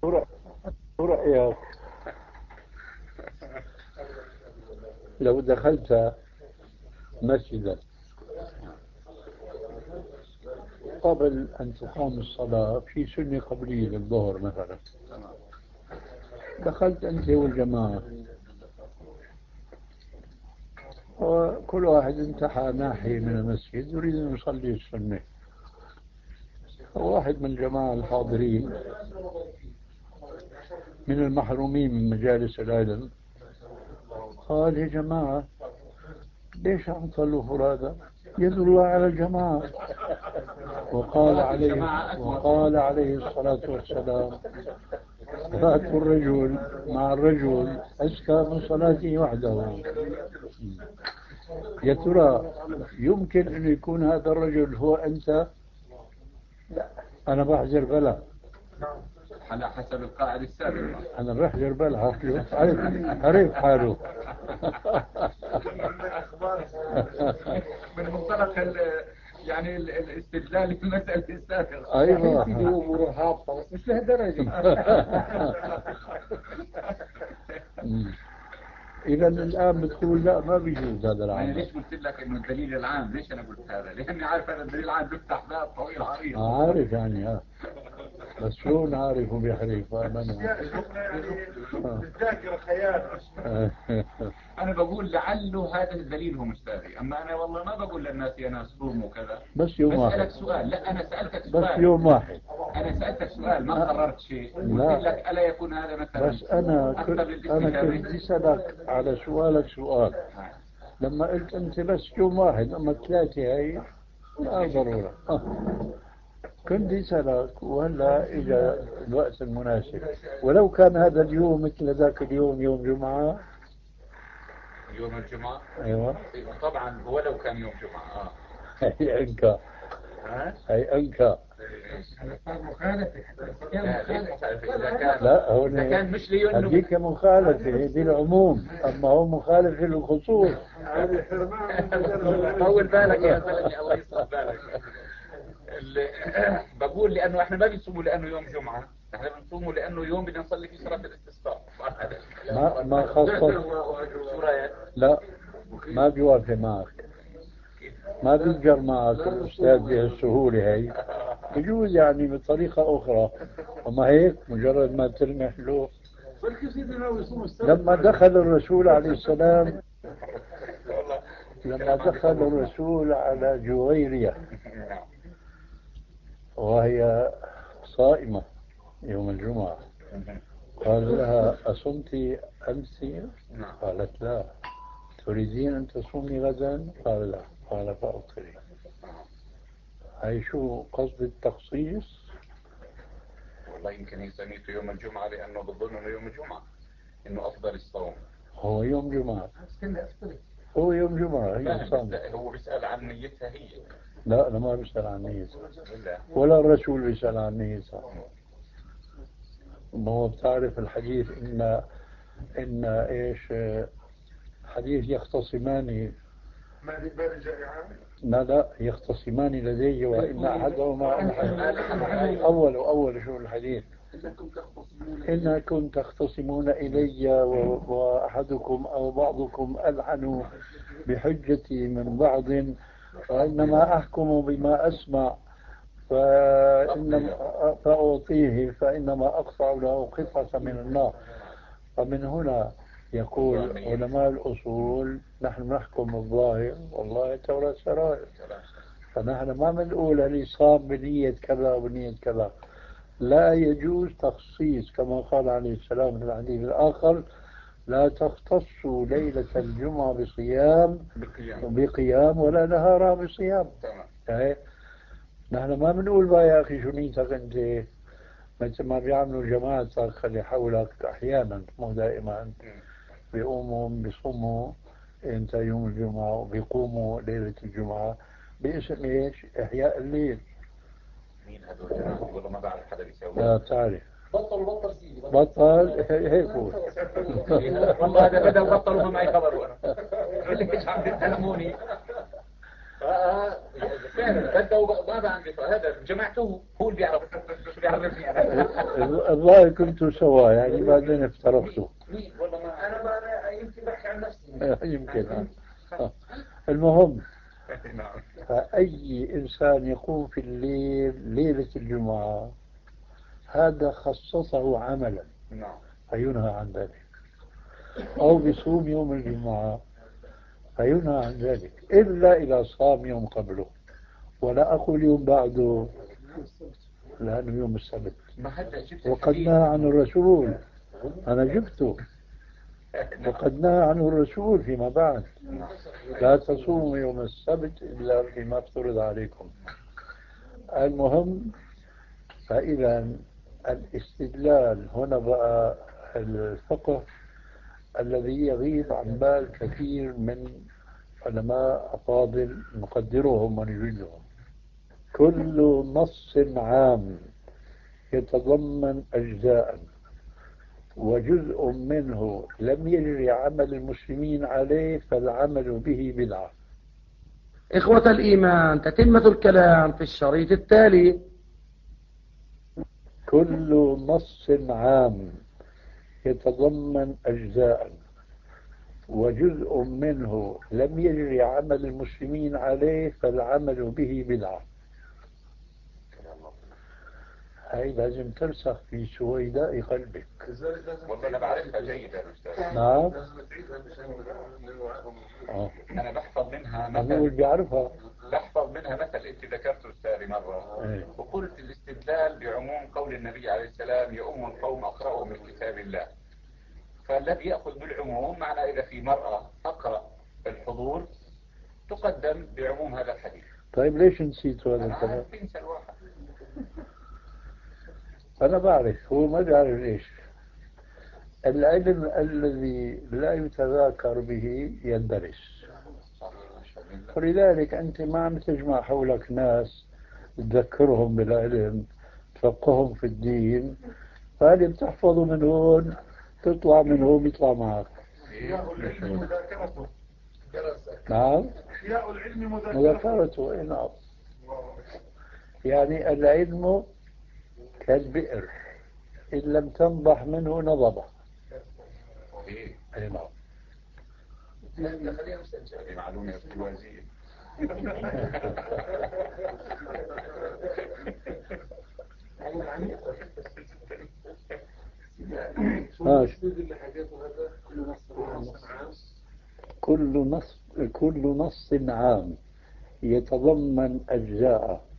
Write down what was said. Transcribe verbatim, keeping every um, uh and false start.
شو رأيك لو دخلت مسجدا قبل أن تقام الصلاة في سنة قبلية للظهر مثلا، دخلت أنت والجماعة وكل واحد انتحى ناحية من المسجد يريد أن يصلي السنة، واحد من الجماعة الحاضرين من المحرومين من مجالس العلم قال: يا جماعة ليش عم تصلوا فرادى؟ يد الله على الجماعة. وقال عليه وقال عليه الصلاة والسلام: صلاة الرجل مع الرجل أزكى من صلاته وحده. يا ترى يمكن أن يكون هذا الرجل هو أنت؟ أنا بحجر بلا على حسب القاعدة السابقة. أنا بحجر بلا عرف عرف حاله. من منطلق يعني الاستدلال في المسألة السابقة. أيوة في أمور هابطة بس مش لهالدرجة. إذا الآن بتقول لا ما بيجوز هذا أنا العمل. ليش قلت لك إنه الدليل العام؟ ليش أنا قلت هذا؟ لأني عارف أن الدليل العام بيفتح باب طويل عريض. عارف يعني ها، بس شلون عارف وبيحرف أمانة؟ الذاكرة خيال. أنا بقول لعله هذا الدليل هو مستاذي، أما أنا والله ما بقول للناس يا ناس صوموا وكذا. بس يوم واحد. بسألك سؤال. لا أنا سألتك سؤال. بس يوم واحد. أنا سألتك سؤال ما قررت شيء. قلت لك ألا يكون هذا مثلا. بس أنا كنت أنا كنت أسألك على سؤالك سؤال. لما قلت أنت بس يوم واحد أما ثلاثة هي لا ضرورة. آه. كنت أسألك وهلا إجا الوقت المناسب، ولو كان هذا اليوم مثل ذاك اليوم يوم جمعة. يوم الجمعة؟ أيوة طبعا ولو كان يوم جمعة. آه. هي أنكا هي أنكا مخالفة. لا هون كان مش ليونو. هذيك مخالفة دي العموم، أما هو مخالفة للخصوص. طول بالك يا زلمة الله يصلح بالك. بقول لأنه احنا ما بنصوموا لأنه يوم جمعة، احنا بنصوموا لأنه يوم بدنا نصلي فيه صلاة الاستسقاء. ما ما خصص. لا ما بيوافق معك، ما بيقدر معك الأستاذ بهالسهولة هي. بجوز يعني بطريقة أخرى، وما هيك مجرد ما تلمح له. لما دخل الرسول عليه السلام لما دخل الرسول على جويرية وهي صائمة يوم الجمعة قال لها: أصمت أمس؟ قالت: لا. تريدين أن تصومي غدا؟ قال: لا. قال: فأفطري. هاي شو قصد التخصيص؟ والله يمكن هي سميته يوم الجمعة لأنه بظن أنه يوم الجمعة إنه أفضل الصوم. هو يوم جمعة. هو يوم جمعة هي صامت. هو بيسأل عن نيتها هي. لا أنا ما بسأل عن نيتها ولا الرسول بيسأل عن نيتها. ما هو بتعرف الحديث إن إن إيش حديث يختصمان لا لا يختصمان لدي وإن أحدهما أول أول شو الحديث إنكم تختصمون إلي وأحدكم أو بعضكم ألحن بحجتي من بعض، وإنما أحكم بما أسمع فإنما فأعطيه فإنما أقطع له قطعة من النار. فمن هنا يقول علماء الأصول: نحن نحكم بالظاهر والله يتولى السرائر. فنحن ما بنقول اللي صام بنية كذا وبنية كذا. لا يجوز تخصيص كما قال عليه السلام في الحديث الآخر: لا تختصوا ليلة الجمعة بصيام بقيام ولا نهارها بصيام. يعني نحن ما بنقول بقى يا أخي شو نيتك أنت، مثل ما بيعملوا جماعتك خلي حولك أحيانا مو دائما بيقوموا بيصوموا انت يوم الجمعة وبيقوموا ليلة الجمعة باسم ايش؟ إحياء الليل. مين هذول والله ما بعرف حدا بيسوي. لا تعرف بطل بطل سيدي بطل هيك هو. والله هذا بدأ بطلوا ما معي خبر. وانا ليش عم تتهموني؟ فعلا بدأوا ما عندي هذا جماعته هو اللي بيعرف شو بيعرفني انا. الله كنتوا سوا يعني بعدين افترقتوا. والله ما انا ما يمكن بحكي عن نفسي. يمكن. المهم فأي إنسان يقوم في الليل ليلة الجمعة هذا خصصه عملا فينهى عن ذلك، أو بيصوم يوم الجمعة فينهى عن ذلك، إلا إذا صام يوم قبله، ولا أقول يوم بعده لأنه يوم السبت، وقد نهى عن الرسول. أنا جبته وقد نهى عنه الرسول فيما بعد، لا تصوموا يوم السبت إلا فيما افترض عليكم. المهم فإذا الاستدلال هنا بقى الفقه الذي يغيب عن بال كثير من علماء أفاضل نقدرهم ونجلهم. كل نص عام يتضمن أجزاء وجزء منه لم يجري عمل المسلمين عليه فالعمل به بدعة. إخوة الإيمان، تتمة الكلام في الشريط التالي. كل نص عام يتضمن أجزاء وجزء منه لم يجري عمل المسلمين عليه فالعمل به بدعة. هاي لازم ترسخ في سويداء قلبك. والله أنا بعرفها جيدا أستاذ. نعم. آه. أنا بحفظ منها مثل. بيعرفها. بحفظ منها مثل أنت ذكرته أستاذي مرة. ايه. وقلت الاستدلال بعموم قول النبي عليه السلام يؤم القوم أقرأهم من كتاب الله. فالذي يأخذ بالعموم معنى إذا في مرأة أقرأ الحضور تقدم بعموم هذا الحديث. طيب ليش نسيتوا هذا الكلام؟ أنا بنسى الواحد. أنا بعرف، هو ما بيعرف ليش. العلم الذي لا يتذاكر به يندرس، ولذلك أنت ما عم تجمع حولك ناس تذكرهم بالعلم تفقههم في الدين، فهذه بتحفظوا من هون تطلع من هون يطلع معك. نعم. أحياء العلم مذاكرته. نعم. يعني العلم كالبئر إن لم تنضح منه نضبه. أي نعم. هذه معلومة استوازية. كل نص كل نص عام يتضمن أجزاء